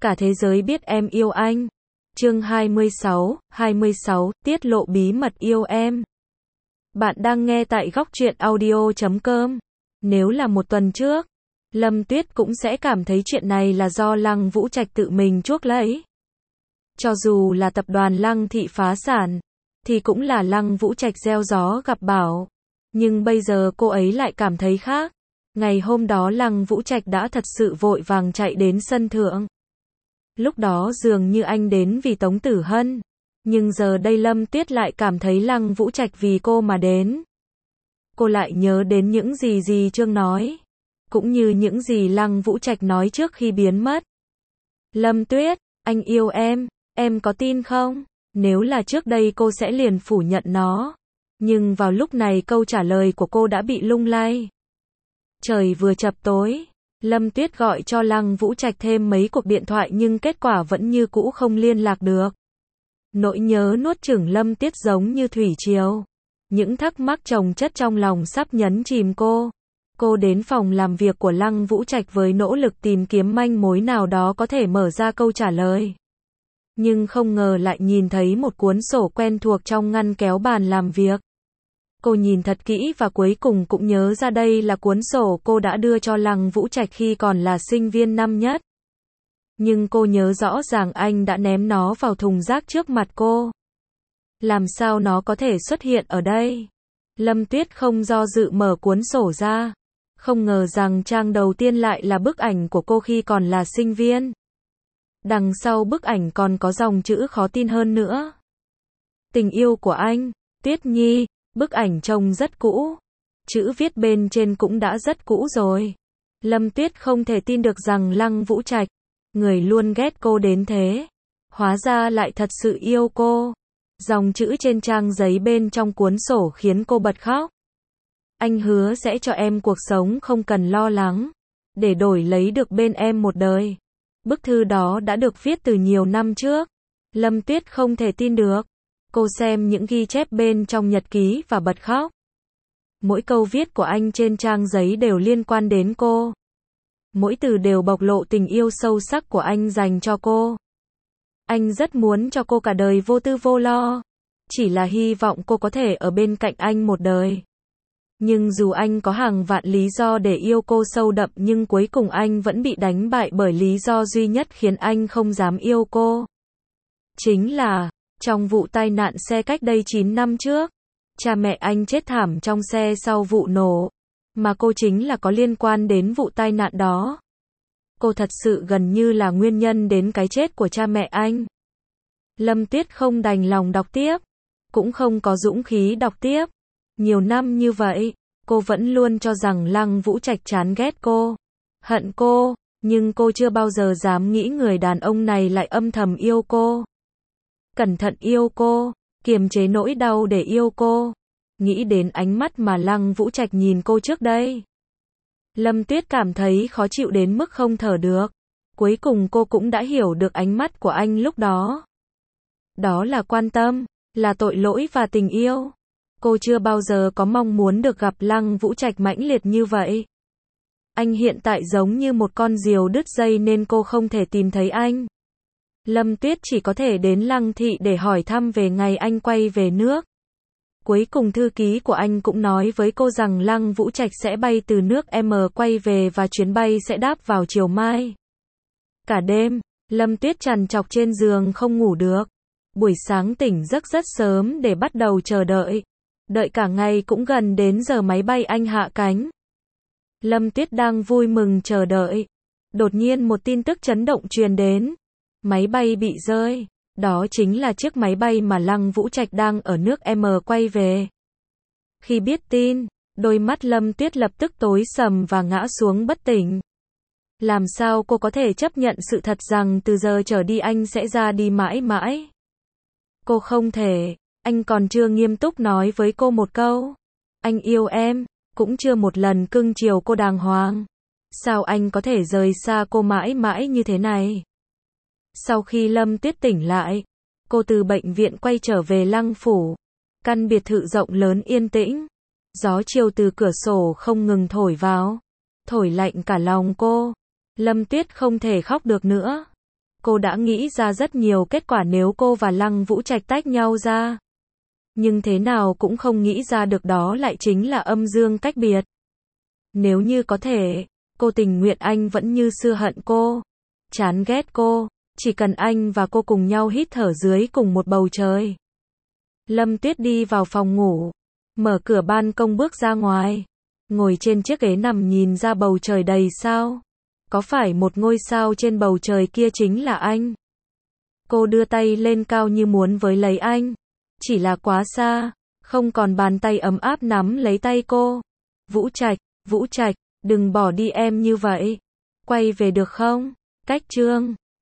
Cả thế giới biết em yêu anh. Chương 26, tiết lộ bí mật yêu em. Bạn đang nghe tại góc truyện audio.com. Nếu là một tuần trước, Lâm Tuyết cũng sẽ cảm thấy chuyện này là do Lăng Vũ Trạch tự mình chuốc lấy. Cho dù là tập đoàn Lăng Thị phá sản, thì cũng là Lăng Vũ Trạch gieo gió gặp bão. Nhưng bây giờ cô ấy lại cảm thấy khác. Ngày hôm đó Lăng Vũ Trạch đã thật sự vội vàng chạy đến sân thượng. Lúc đó dường như anh đến vì Tống Tử Hân. Nhưng giờ đây Lâm Tuyết lại cảm thấy Lăng Vũ Trạch vì cô mà đến. Cô lại nhớ đến những gì Trương nói. Cũng như những gì Lăng Vũ Trạch nói trước khi biến mất. Lâm Tuyết, anh yêu em có tin không? Nếu là trước đây cô sẽ liền phủ nhận nó. Nhưng vào lúc này câu trả lời của cô đã bị lung lay. Trời vừa chập tối, Lâm Tuyết gọi cho Lăng Vũ Trạch thêm mấy cuộc điện thoại nhưng kết quả vẫn như cũ không liên lạc được. Nỗi nhớ nuốt chửng Lâm Tuyết giống như thủy triều. Những thắc mắc chồng chất trong lòng sắp nhấn chìm cô. Cô đến phòng làm việc của Lăng Vũ Trạch với nỗ lực tìm kiếm manh mối nào đó có thể mở ra câu trả lời. Nhưng không ngờ lại nhìn thấy một cuốn sổ quen thuộc trong ngăn kéo bàn làm việc. Cô nhìn thật kỹ và cuối cùng cũng nhớ ra đây là cuốn sổ cô đã đưa cho Lăng Vũ Trạch khi còn là sinh viên năm nhất. Nhưng cô nhớ rõ ràng anh đã ném nó vào thùng rác trước mặt cô. Làm sao nó có thể xuất hiện ở đây? Lâm Tuyết không do dự mở cuốn sổ ra. Không ngờ rằng trang đầu tiên lại là bức ảnh của cô khi còn là sinh viên. Đằng sau bức ảnh còn có dòng chữ khó tin hơn nữa. Tình yêu của anh, Tuyết Nhi. Bức ảnh trông rất cũ. Chữ viết bên trên cũng đã rất cũ rồi. Lâm Tuyết không thể tin được rằng Lăng Vũ Trạch, người luôn ghét cô đến thế, hóa ra lại thật sự yêu cô. Dòng chữ trên trang giấy bên trong cuốn sổ khiến cô bật khóc. Anh hứa sẽ cho em cuộc sống không cần lo lắng, để đổi lấy được bên em một đời. Bức thư đó đã được viết từ nhiều năm trước. Lâm Tuyết không thể tin được. Cô xem những ghi chép bên trong nhật ký và bật khóc. Mỗi câu viết của anh trên trang giấy đều liên quan đến cô. Mỗi từ đều bộc lộ tình yêu sâu sắc của anh dành cho cô. Anh rất muốn cho cô cả đời vô tư vô lo. Chỉ là hy vọng cô có thể ở bên cạnh anh một đời. Nhưng dù anh có hàng vạn lý do để yêu cô sâu đậm nhưng cuối cùng anh vẫn bị đánh bại bởi lý do duy nhất khiến anh không dám yêu cô. Chính là trong vụ tai nạn xe cách đây 9 năm trước, cha mẹ anh chết thảm trong xe sau vụ nổ, mà cô chính là có liên quan đến vụ tai nạn đó. Cô thật sự gần như là nguyên nhân đến cái chết của cha mẹ anh. Lâm Tuyết không đành lòng đọc tiếp, cũng không có dũng khí đọc tiếp. Nhiều năm như vậy, cô vẫn luôn cho rằng Lăng Vũ Trạch chán ghét cô, hận cô, nhưng cô chưa bao giờ dám nghĩ người đàn ông này lại âm thầm yêu cô. Cẩn thận yêu cô, kiềm chế nỗi đau để yêu cô. Nghĩ đến ánh mắt mà Lăng Vũ Trạch nhìn cô trước đây, Lâm Tuyết cảm thấy khó chịu đến mức không thở được. Cuối cùng cô cũng đã hiểu được ánh mắt của anh lúc đó. Đó là quan tâm, là tội lỗi và tình yêu. Cô chưa bao giờ có mong muốn được gặp Lăng Vũ Trạch mãnh liệt như vậy. Anh hiện tại giống như một con diều đứt dây nên cô không thể tìm thấy anh. Lâm Tuyết chỉ có thể đến Lăng Thị để hỏi thăm về ngày anh quay về nước. Cuối cùng thư ký của anh cũng nói với cô rằng Lăng Vũ Trạch sẽ bay từ nước M quay về và chuyến bay sẽ đáp vào chiều mai. Cả đêm, Lâm Tuyết trằn trọc trên giường không ngủ được. Buổi sáng tỉnh giấc rất sớm để bắt đầu chờ đợi. Đợi cả ngày cũng gần đến giờ máy bay anh hạ cánh. Lâm Tuyết đang vui mừng chờ đợi. Đột nhiên một tin tức chấn động truyền đến. Máy bay bị rơi. Đó chính là chiếc máy bay mà Lăng Vũ Trạch đang ở nước M quay về. Khi biết tin, đôi mắt Lâm Tuyết lập tức tối sầm và ngã xuống bất tỉnh. Làm sao cô có thể chấp nhận sự thật rằng từ giờ trở đi anh sẽ ra đi mãi mãi? Cô không thể. Anh còn chưa nghiêm túc nói với cô một câu. Anh yêu em, cũng chưa một lần cưng chiều cô đàng hoàng. Sao anh có thể rời xa cô mãi mãi như thế này? Sau khi Lâm Tuyết tỉnh lại, cô từ bệnh viện quay trở về Lăng phủ. Căn biệt thự rộng lớn yên tĩnh. Gió chiều từ cửa sổ không ngừng thổi vào, thổi lạnh cả lòng cô. Lâm Tuyết không thể khóc được nữa. Cô đã nghĩ ra rất nhiều kết quả nếu cô và Lăng Vũ Trạch tách nhau ra. Nhưng thế nào cũng không nghĩ ra được đó lại chính là âm dương cách biệt. Nếu như có thể, cô tình nguyện anh vẫn như xưa hận cô, chán ghét cô, chỉ cần anh và cô cùng nhau hít thở dưới cùng một bầu trời. Lâm Tuyết đi vào phòng ngủ, mở cửa ban công bước ra ngoài, ngồi trên chiếc ghế nằm nhìn ra bầu trời đầy sao. Có phải một ngôi sao trên bầu trời kia chính là anh? Cô đưa tay lên cao như muốn với lấy anh, chỉ là quá xa, không còn bàn tay ấm áp nắm lấy tay cô. Vũ Trạch, đừng bỏ đi em như vậy. Quay về được không? Cách chương